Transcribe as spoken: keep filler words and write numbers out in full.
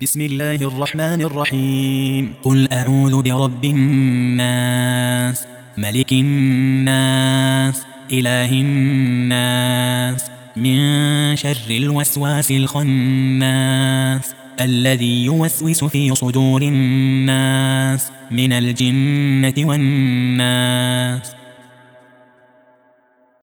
بسم الله الرحمن الرحيم. قل أعوذ برب الناس، ملك الناس، إله الناس، من شر الوسواس الخناس، الذي يوسوس في صدور الناس من الجنة والناس.